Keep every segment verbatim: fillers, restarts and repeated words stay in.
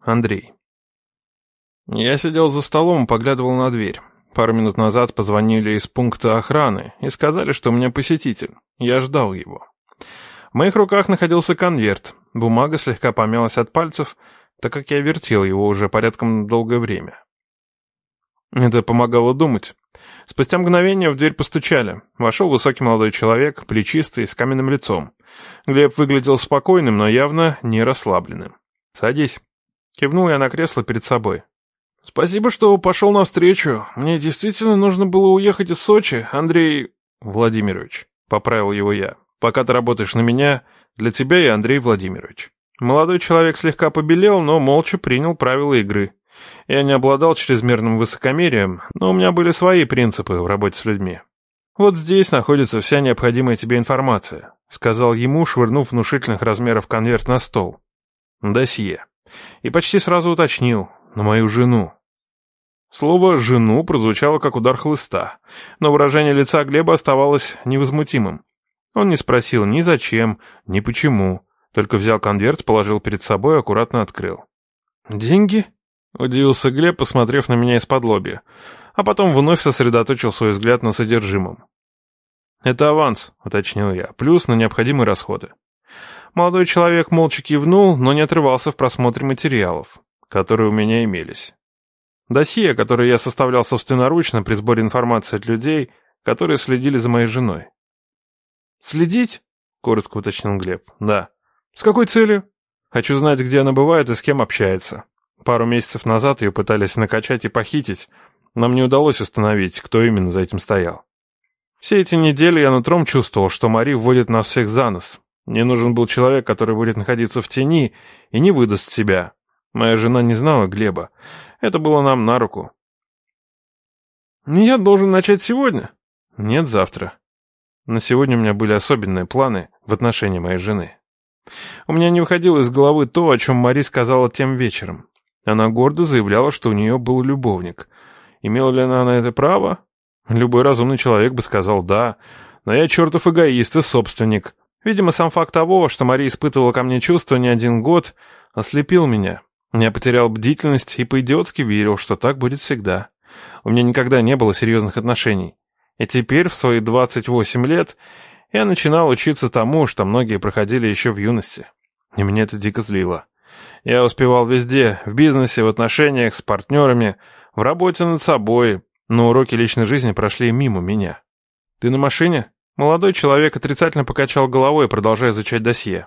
Андрей. Я сидел за столом и поглядывал на дверь. Пару минут назад позвонили из пункта охраны и сказали, что у меня посетитель. Я ждал его. В моих руках находился конверт. Бумага слегка помялась от пальцев, так как я вертел его уже порядком долгое время. Это помогало думать. Спустя мгновение в дверь постучали. Вошел высокий молодой человек, плечистый, с каменным лицом. Глеб выглядел спокойным, но явно не расслабленным. «Садись». Кивнул я на кресло перед собой. «Спасибо, что пошел навстречу. Мне действительно нужно было уехать из Сочи, Андрей Владимирович», — поправил его я. «Пока ты работаешь на меня, для тебя я Андрей Владимирович». Молодой человек слегка побелел, но молча принял правила игры. Я не обладал чрезмерным высокомерием, но у меня были свои принципы в работе с людьми. «Вот здесь находится вся необходимая тебе информация», — сказал ему, швырнув внушительных размеров конверт на стол. «Досье». И почти сразу уточнил: «На мою жену». Слово «жену» прозвучало как удар хлыста, но выражение лица Глеба оставалось невозмутимым. Он не спросил ни зачем, ни почему, только взял конверт, положил перед собой и аккуратно открыл. «Деньги?» — удивился Глеб, посмотрев на меня из-подлобья, а потом вновь сосредоточил свой взгляд на содержимом. «Это аванс», — уточнил я, — «плюс на необходимые расходы». Молодой человек молча кивнул, но не отрывался в просмотре материалов, которые у меня имелись. Досье, которое я составлял собственноручно при сборе информации от людей, которые следили за моей женой. «Следить?» — коротко уточнил Глеб. «Да». «С какой целью?» «Хочу знать, где она бывает и с кем общается. Пару месяцев назад ее пытались накачать и похитить. Нам не удалось установить, кто именно за этим стоял. Все эти недели я нутром чувствовал, что Мари вводит нас всех за нос. Мне нужен был человек, который будет находиться в тени и не выдаст себя. Моя жена не знала Глеба. Это было нам на руку». «Я должен начать сегодня?» «Нет, завтра. На сегодня у меня были особенные планы в отношении моей жены». У меня не выходило из головы то, о чем Мари сказала тем вечером. Она гордо заявляла, что у нее был любовник. Имела ли она на это право? Любой разумный человек бы сказал «да», но я чертов эгоист и собственник. Видимо, сам факт того, что Мари испытывала ко мне чувства не один год, ослепил меня. Я потерял бдительность и по-идиотски верил, что так будет всегда. У меня никогда не было серьезных отношений. И теперь, в свои двадцать восемь лет, я начинал учиться тому, что многие проходили еще в юности. И меня это дико злило. Я успевал везде, в бизнесе, в отношениях, с партнерами, в работе над собой, но уроки личной жизни прошли мимо меня. «Ты на машине?» Молодой человек отрицательно покачал головой, продолжая изучать досье.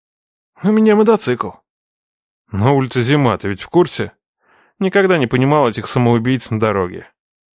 «У меня мотоцикл». «На улице зима, ты ведь в курсе?» Никогда не понимал этих самоубийц на дороге.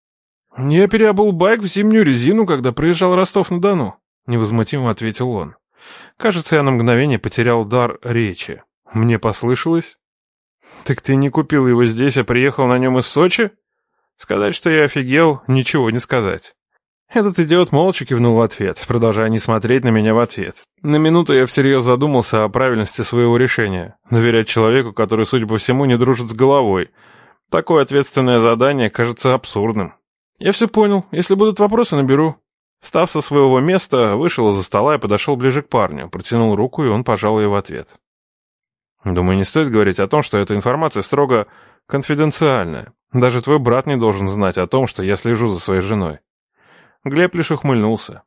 «Я переобул байк в зимнюю резину, когда проезжал Ростов-на-Дону», — невозмутимо ответил он. Кажется, я на мгновение потерял дар речи. Мне послышалось? «Так ты не купил его здесь, а приехал на нем из Сочи?» Сказать, что я офигел, ничего не сказать. Этот идиот молча кивнул в ответ, продолжая не смотреть на меня в ответ. На минуту я всерьез задумался о правильности своего решения. Доверять человеку, который, судя по всему, не дружит с головой. Такое ответственное задание кажется абсурдным. «Я все понял. Если будут вопросы, наберу». Встав со своего места, вышел из-за стола и подошел ближе к парню, протянул руку, и он пожал ее в ответ. «Думаю, не стоит говорить о том, что эта информация строго конфиденциальная. Даже твой брат не должен знать о том, что я слежу за своей женой». Глеб лишь ухмыльнулся.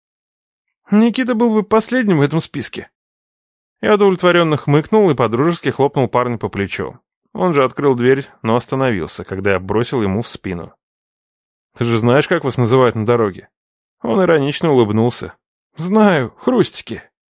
«Никита был бы последним в этом списке». Я удовлетворенно хмыкнул и подружески хлопнул парня по плечу. Он же открыл дверь, но остановился, когда я бросил ему в спину. «Ты же знаешь, как вас называют на дороге?» Он иронично улыбнулся. «Знаю, хрустики».